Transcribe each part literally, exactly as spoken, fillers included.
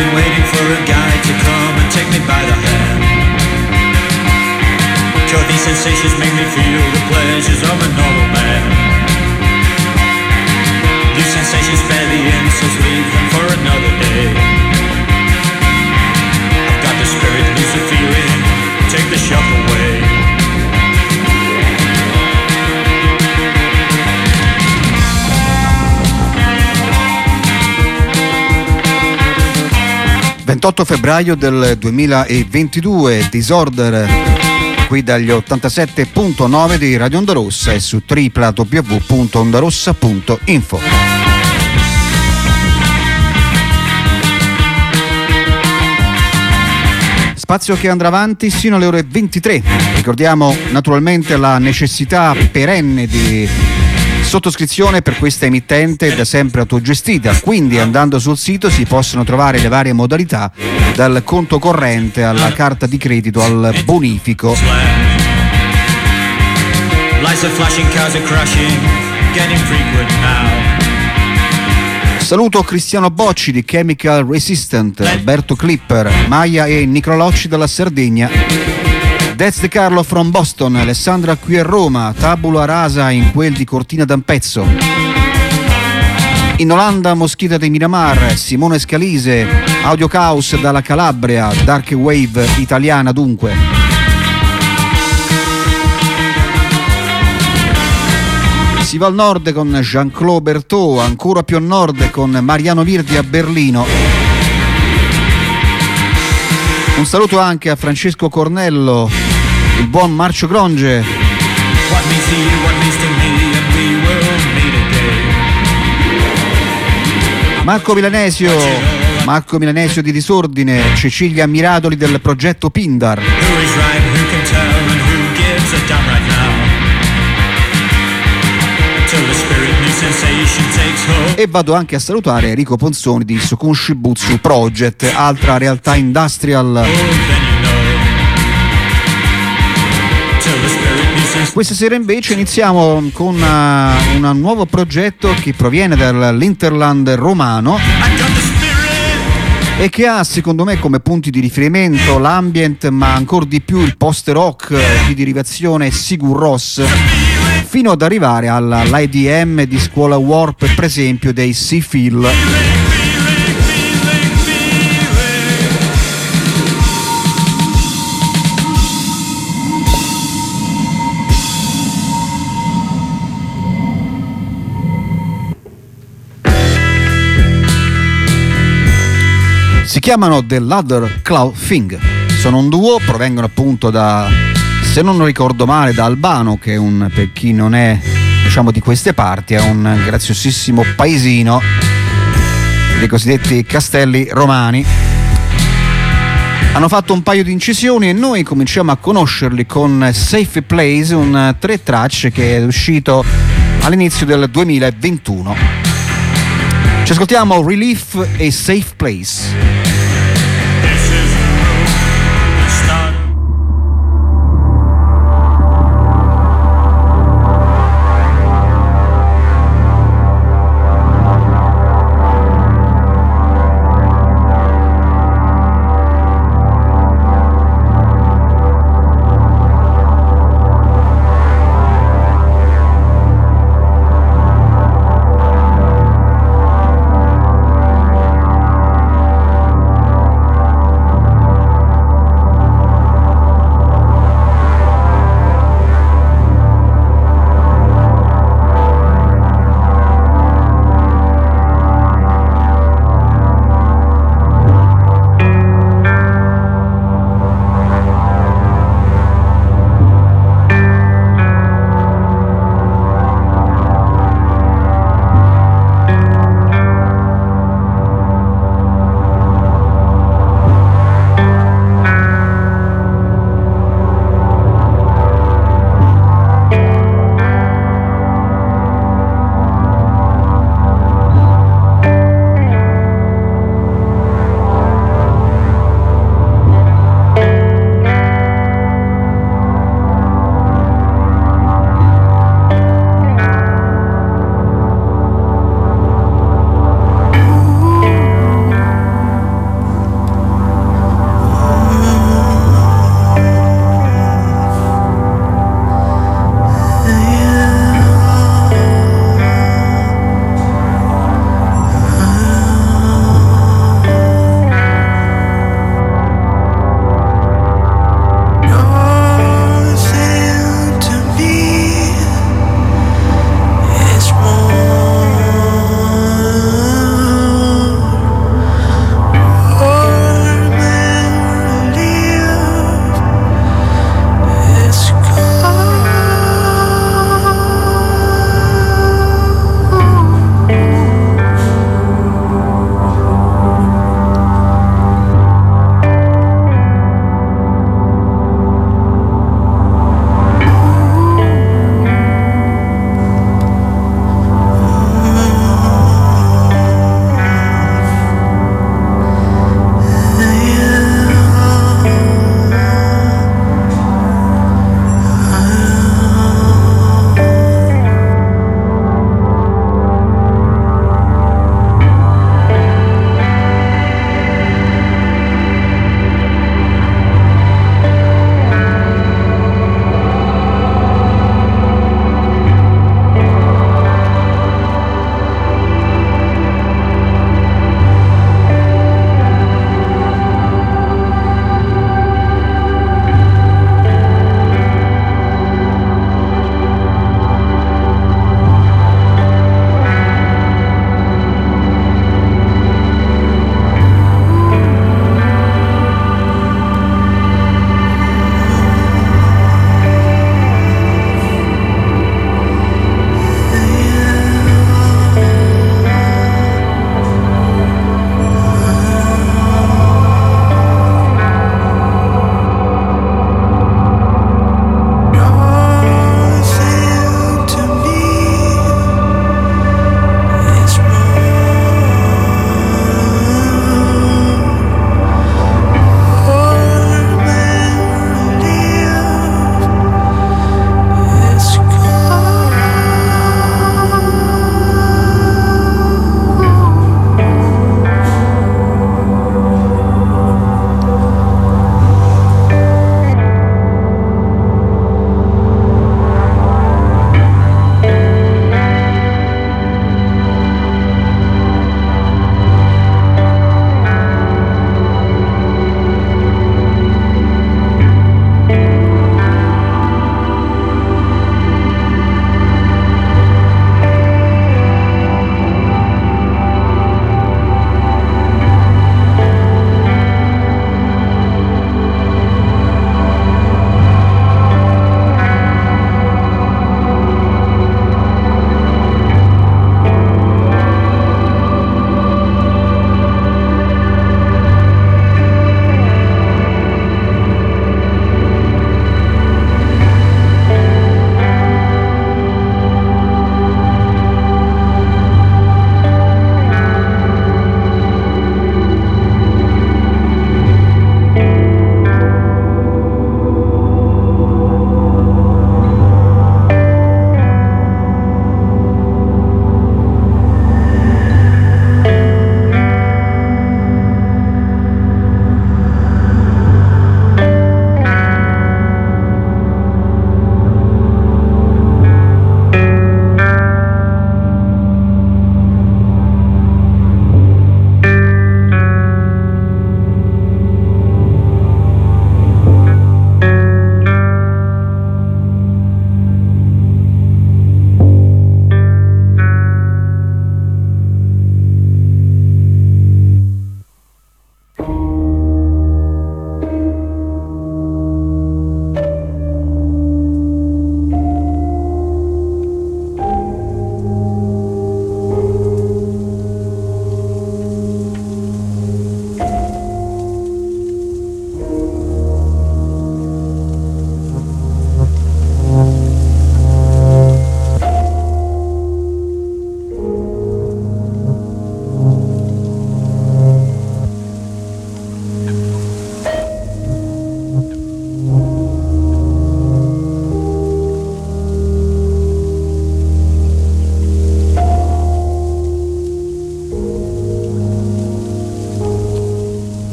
been waiting for a guy to come and take me by the hand. Sure, these sensations make me feel the pleasures of a normal man. These sensations spare the insults, leave them for another day. I've got the spirit, lose the feeling, take the shock away. ventotto febbraio del duemilaventidue, Disorder, qui dagli ottantasette virgola nove di Radio Onda Rossa e su w w w punto ondarossa punto info. Spazio che andrà avanti sino alle ore ventitré. Ricordiamo naturalmente la necessità perenne di sottoscrizione per questa emittente da sempre autogestita, quindi andando sul sito si possono trovare le varie modalità, dal conto corrente alla carta di credito al bonifico. Saluto Cristiano Bocci di Chemical Resistant, Alberto Clipper, Maia e Nicola Locci dalla Sardegna, Dez De Carlo from Boston, Alessandra qui a Roma, Tabula Rasa in quel di Cortina d'Ampezzo. In Olanda Moschita di Miramar, Simone Scalise, Audio Caos dalla Calabria, Dark Wave italiana dunque. Si va al nord con Jean-Claude Berthaud, ancora più a nord con Mariano Virdi a Berlino. Un saluto anche a Francesco Cornello, il buon Marcio Gronge. Marco Milanesio, Marco Milanesio di Disordine, Cecilia Miradoli del progetto Pindar. E vado anche a salutare Enrico Ponzoni di Sokunshibutsu Project, altra realtà industrial. Questa sera invece iniziamo con una, un nuovo progetto che proviene dall'Interland romano e che ha secondo me come punti di riferimento l'ambient, ma ancora di più il post-rock di derivazione Sigur Rós, fino ad arrivare all'I D M di Scuola Warp, per esempio dei Seafeel. Si chiamano The Ladder Cloud Thing, sono un duo, provengono appunto da, se non ricordo male, da Albano, che è un, per chi non è diciamo di queste parti, è un graziosissimo paesino dei cosiddetti castelli romani. Hanno fatto un paio di incisioni e noi cominciamo a conoscerli con Safe Place, un tre tracce che è uscito all'inizio del duemilaventuno. Ci ascoltiamo Relief e Safe Place.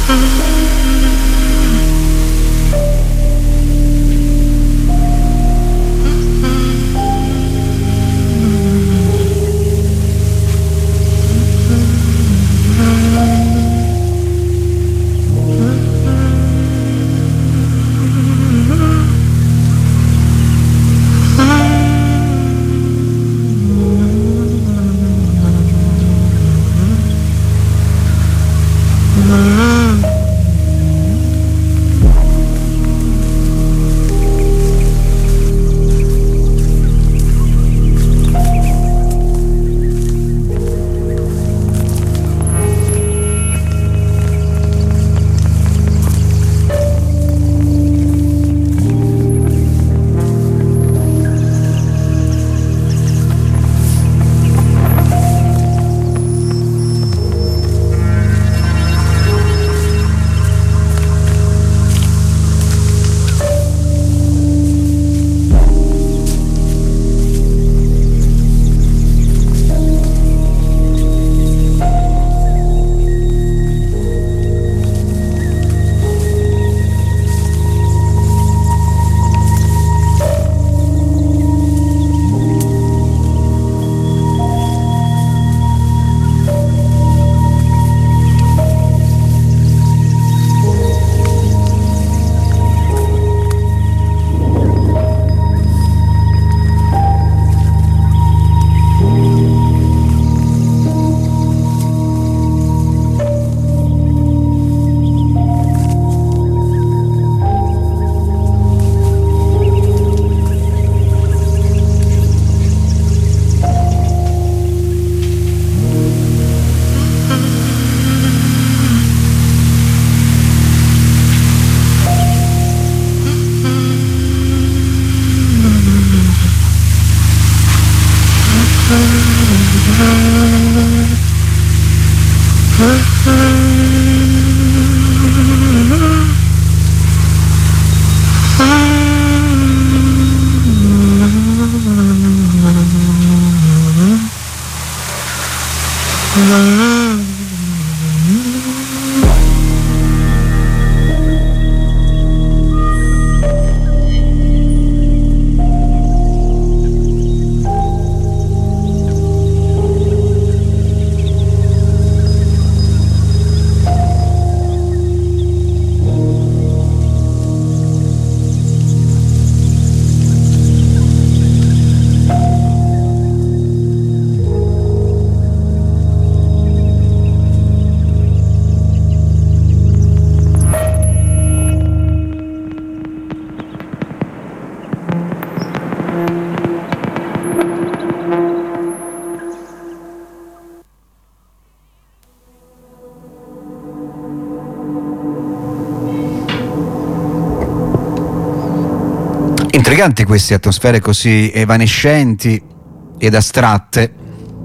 Intriganti queste atmosfere così evanescenti ed astratte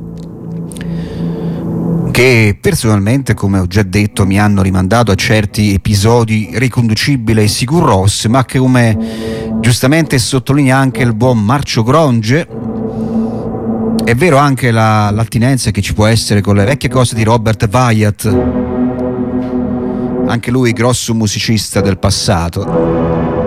che personalmente, come ho già detto, mi hanno rimandato a certi episodi riconducibili ai Sigur Rós, ma che, come giustamente sottolinea anche il buon Marcio Gronge, è vero anche la, l'attinenza che ci può essere con le vecchie cose di Robert Wyatt, anche lui grosso musicista del passato.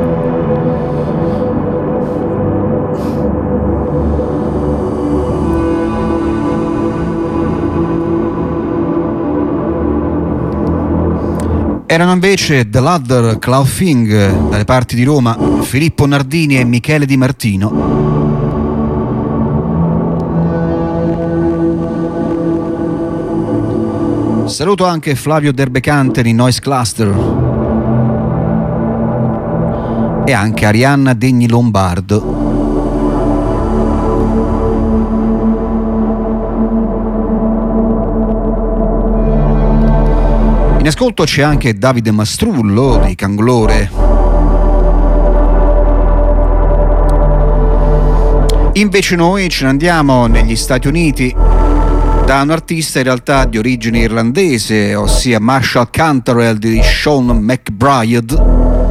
Erano invece The Ladder Clawfinger dalle parti di Roma, Filippo Nardini e Michele Di Martino. Saluto anche Flavio Derbecante di Noise Cluster e anche Arianna Degni Lombardo. In ascolto c'è anche Davide Mastrullo di Canglore. Invece noi ce ne andiamo negli Stati Uniti da un artista in realtà di origine irlandese, ossia Marshall Cantarell di Sean McBride.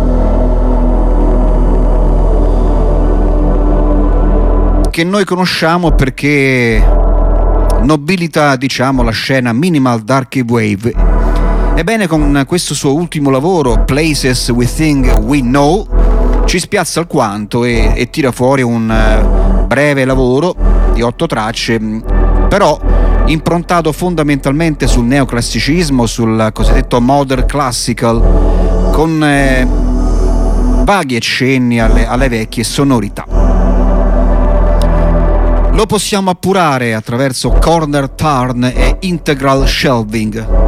Che noi conosciamo perché nobilita, diciamo, la scena minimal dark wave Ebbene, con questo suo ultimo lavoro, Places We Think We Know, ci spiazza alquanto e, e tira fuori un uh, breve lavoro di otto tracce, però improntato fondamentalmente sul neoclassicismo, sul cosiddetto modern classical, con eh, vaghi accenni alle, alle vecchie sonorità. Lo possiamo appurare attraverso corner turn e integral shelving.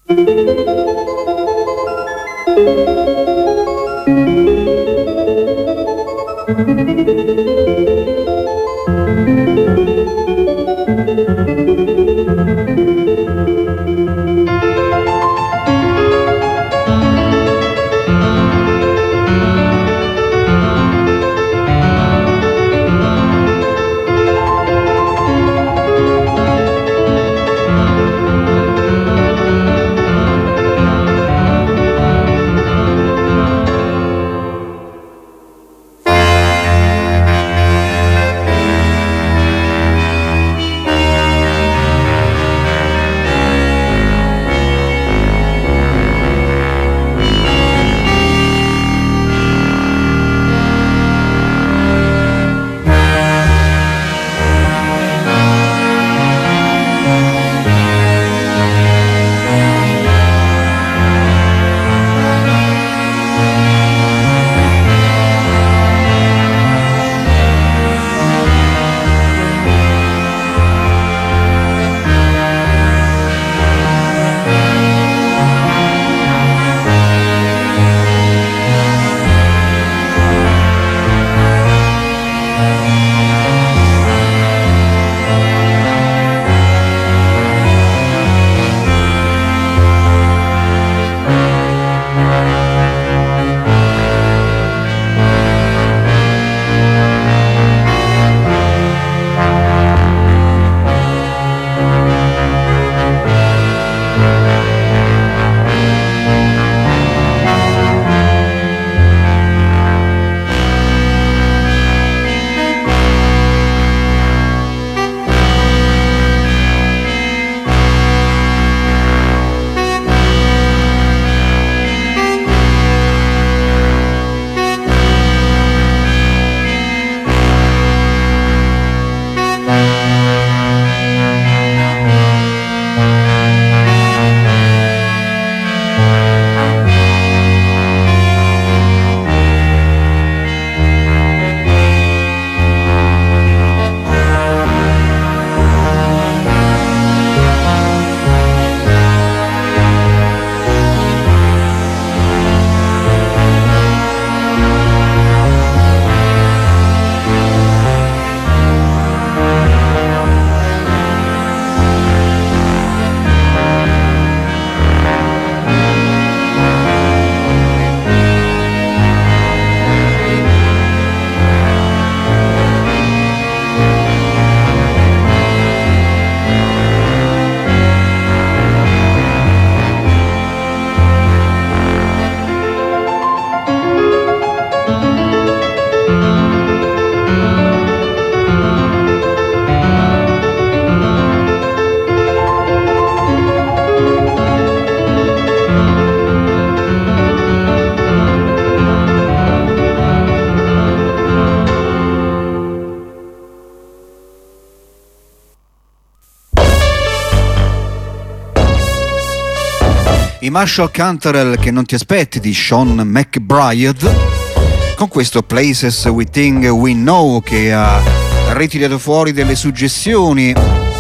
I Marshall Canterell che non ti aspetti di Sean McBride con questo Places We Think We Know, che ha ritirato fuori delle suggestioni,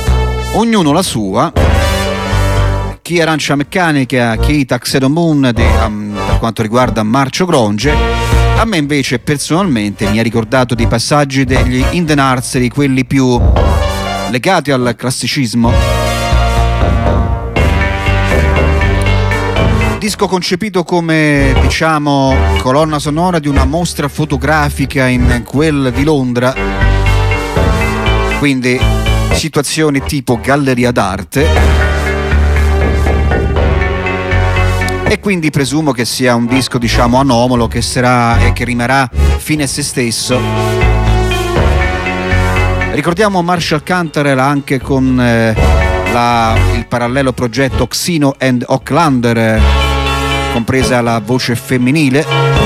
ognuno la sua. Chi Arancia Meccanica, chi Tuxedo Moon di, um, per quanto riguarda Marcio Gronge. A me invece personalmente mi ha ricordato dei passaggi degli In the Nursery, quelli più legati al classicismo. Disco concepito come, diciamo, colonna sonora di una mostra fotografica in quel di Londra, quindi situazioni tipo galleria d'arte, e quindi presumo che sia un disco, diciamo, anomalo, che sarà e che rimarrà fine a se stesso. Ricordiamo Marshall Canterell anche con eh, la, il parallelo progetto Xino and Ocklander, eh, compresa la voce femminile.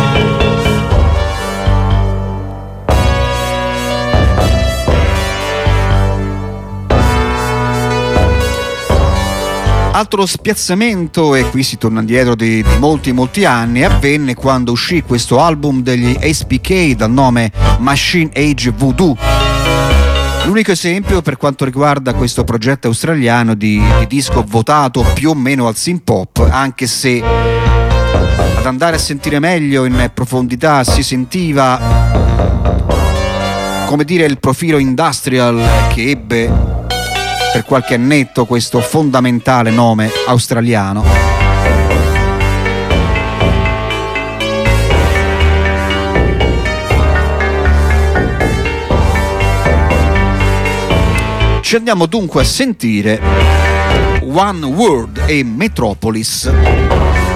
Altro spiazzamento, e qui si torna indietro di, di molti molti anni, avvenne quando uscì questo album degli S P K dal nome Machine Age Voodoo. L'unico esempio per quanto riguarda questo progetto australiano di, di disco votato più o meno al synth pop, anche se ad andare a sentire meglio in profondità si sentiva, come dire, il profilo industrial che ebbe per qualche annetto questo fondamentale nome australiano. Ci andiamo dunque a sentire One World e Metropolis.